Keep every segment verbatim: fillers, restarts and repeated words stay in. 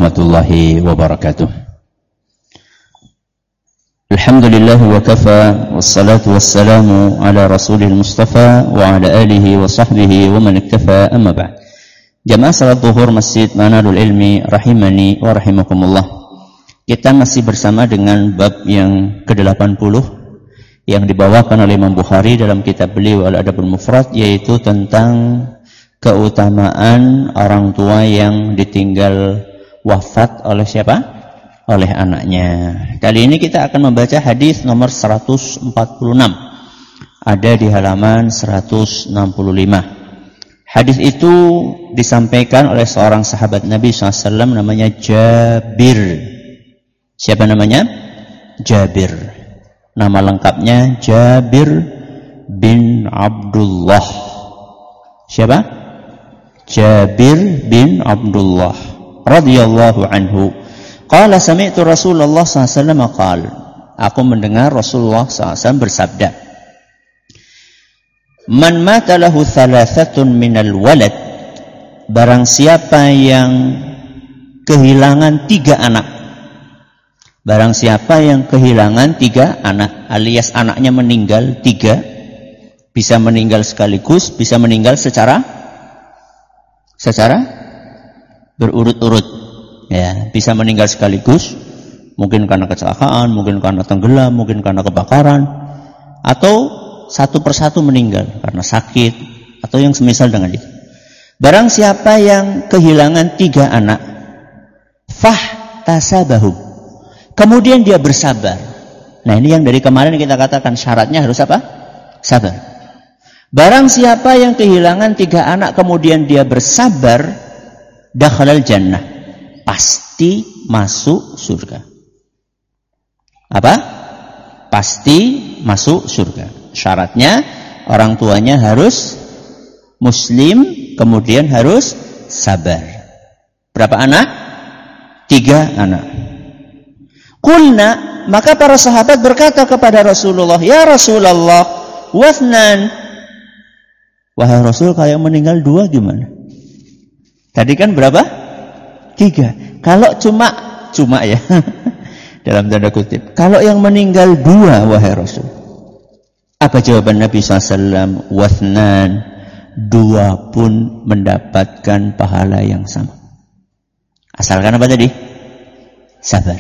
warahmatullahi wabarakatuh. Alhamdulillah wa kafa, wassalatu wassalamu ala rasulil mustafa wa ala alihi wa sahbihi wa man iktafa, amma ba'd. Jamaah salat zuhur Masjid Manarul Ilmi rahimani wa rahimakumullah. Kita masih bersama dengan bab yang ke delapan puluh yang dibawakan oleh Imam Bukhari dalam kitab beliau Al-Adabul Mufrad, yaitu tentang keutamaan orang tua yang ditinggal wafat oleh siapa? Oleh anaknya. Kali ini kita akan membaca hadis nomor seratus empat puluh enam. Ada di halaman seratus enam puluh lima. Hadis itu disampaikan oleh seorang sahabat Nabi shallallahu alaihi wasallam namanya Jabir. Siapa namanya? Jabir. Nama lengkapnya Jabir bin Abdullah. Siapa? Jabir bin Abdullah radhiyallahu anhu. Qala sami'tu Rasulullah sallallahu alaihi wasallam qala. Aku mendengar Rasulullah sallallahu alaihi wasallam bersabda, Man mata lahu thalathatun minal walad, barang siapa yang kehilangan tiga anak. Barang siapa yang kehilangan tiga anak, alias anaknya meninggal tiga, bisa meninggal sekaligus, bisa meninggal secara secara berurut-urut. Ya, bisa meninggal sekaligus, mungkin karena kecelakaan, mungkin karena tenggelam, mungkin karena kebakaran, atau satu persatu meninggal karena sakit, atau yang semisal dengan itu. Barang siapa yang kehilangan tiga anak, fah tasabahu, kemudian dia bersabar. Nah, ini yang dari kemarin kita katakan syaratnya harus apa? Sabar. Barang siapa yang kehilangan tiga anak kemudian dia bersabar, dakhalal jannah, pasti masuk surga. Apa? Pasti masuk surga. Syaratnya orang tuanya harus muslim, kemudian harus sabar. Berapa anak? Tiga anak. Qulna, maka para sahabat berkata kepada Rasulullah, Ya Rasulullah, wathnan. Wahai Rasul, kalau yang meninggal dua gimana? Tadi kan berapa? Tiga. Kalau cuma, cuma ya, dalam tanda kutip. Kalau yang meninggal dua, wahai Rasul. Apa jawaban Nabi shallallahu alaihi wasallam? Wathnan. Dua pun mendapatkan pahala yang sama. Asalkan apa tadi? Sabar.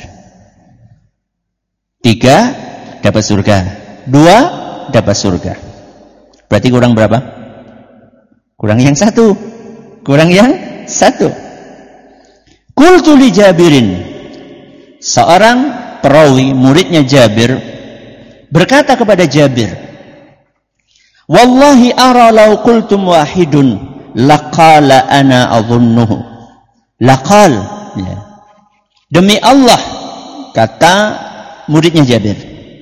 Tiga dapat surga. Dua dapat surga. Berarti kurang berapa? Kurang yang satu. Kurang yang satu. Qultu li Jabirin, seorang perawi muridnya Jabir berkata kepada Jabir, Wallahi ara law qultum wahidun laqala ana adhunnuhu. Laqal, ya. Demi Allah, kata muridnya Jabir,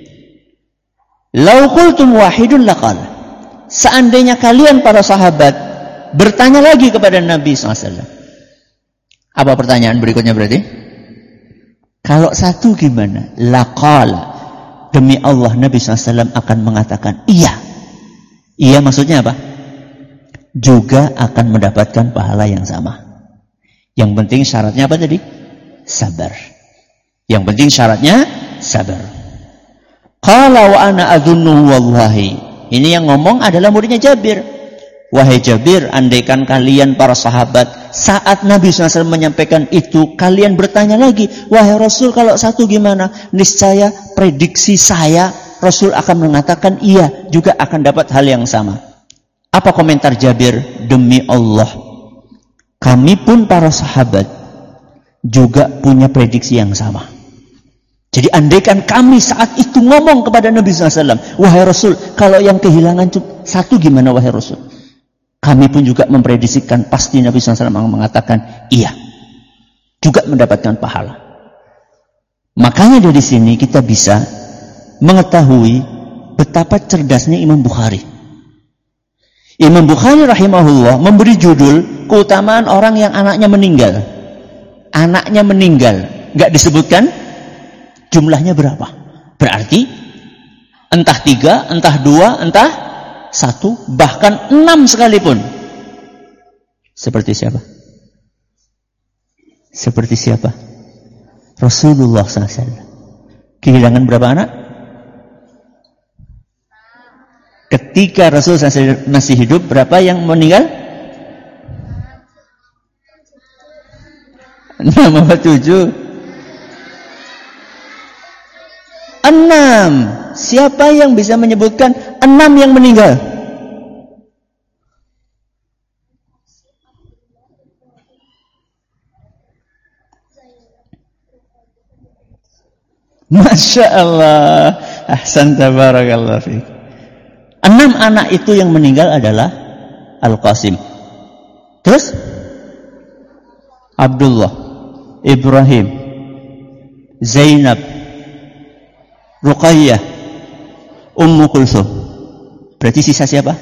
law qultum wahidun laqal. Seandainya kalian para sahabat bertanya lagi kepada Nabi shallallahu alaihi wasallam, apa pertanyaan berikutnya berarti? Kalau satu gimana? Laqala. Demi Allah Nabi shallallahu alaihi wasallam akan mengatakan iya. Iya maksudnya apa? Juga akan mendapatkan pahala yang sama. Yang penting syaratnya apa tadi? Sabar. Yang penting syaratnya sabar. Qala wa ana adhunnu wallahi. Ini yang ngomong adalah muridnya Jabir. Wahai Jabir, andaikan kalian para sahabat saat Nabi shallallahu alaihi wasallam menyampaikan itu, kalian bertanya lagi, wahai Rasul, kalau satu gimana? Niscaya prediksi saya, Rasul akan mengatakan iya, juga akan dapat hal yang sama. Apa komentar Jabir? Demi Allah, kami pun para sahabat juga punya prediksi yang sama. Jadi andaikan kami saat itu ngomong kepada Nabi shallallahu alaihi wasallam, wahai Rasul, kalau yang kehilangan satu gimana wahai Rasul? Kami pun juga memprediksikan pasti Nabi shallallahu alaihi wasallam mengatakan iya, juga mendapatkan pahala. Makanya dari sini kita bisa mengetahui betapa cerdasnya Imam Bukhari. Imam Bukhari rahimahullah memberi judul keutamaan orang yang anaknya meninggal. Anaknya meninggal, nggak disebutkan jumlahnya berapa. Berarti entah tiga, entah dua, entah satu, bahkan enam sekalipun. Seperti siapa? Seperti siapa? Rasulullah shallallahu alaihi wasallam. Kehilangan berapa anak? Ketika Rasulullah shallallahu alaihi wasallam masih hidup, berapa yang meninggal? Enam apa tujuh? Enam. Siapa yang bisa menyebutkan enam yang meninggal? Masya Allah. Ahsan tabarakallah fiik. Enam anak itu yang meninggal adalah Al-Qasim. Terus Abdullah, Ibrahim, Zainab, Ruqayyah, Ummu Kulsum. Berarti sisa siapa?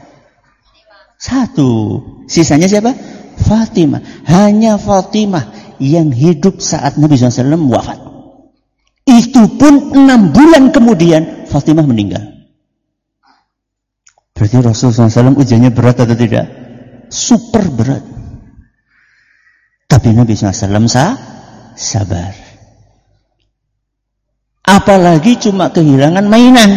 Satu. Sisanya siapa? Fatimah. Hanya Fatimah yang hidup saat Nabi shallallahu alaihi wasallam wafat. Itu pun enam bulan kemudian Fatimah meninggal. Berarti Rasulullah shallallahu alaihi wasallam ujiannya berat atau tidak? Super berat. Tapi Nabi shallallahu alaihi wasallam sah, sabar. Apalagi cuma kehilangan mainan.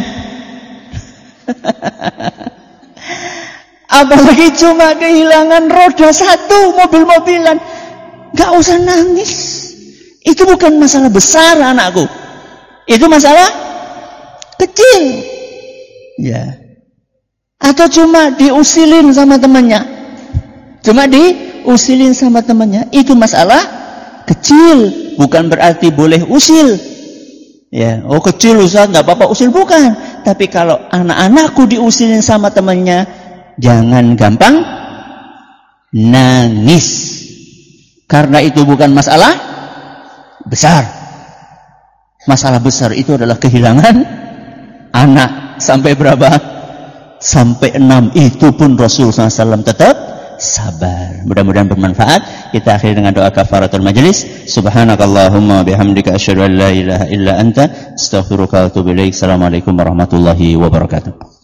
Apalagi cuma kehilangan roda satu, mobil-mobilan. Gak usah nangis. Itu bukan masalah besar anakku. Itu masalah kecil. Ya. Atau cuma diusilin sama temannya. Cuma diusilin sama temannya. Itu masalah kecil. Bukan berarti boleh usil. Ya, oh kecil Ustaz, enggak apa-apa usil, bukan. Tapi kalau anak-anakku diusilin sama temannya, jangan gampang nangis. Karena itu bukan masalah besar. Masalah besar itu adalah kehilangan anak. Sampai berapa? Sampai enam. Itu pun Rasulullah shallallahu alaihi wasallam tetap sabar. Mudah-mudahan bermanfaat. Kita akhiri dengan doa kafaratul majlis. Subhanakallahumma bihamdika asyhadu an la ilaha illa anta astaghfiruka wa atubu ilaik. Assalamualaikum warahmatullahi wabarakatuh.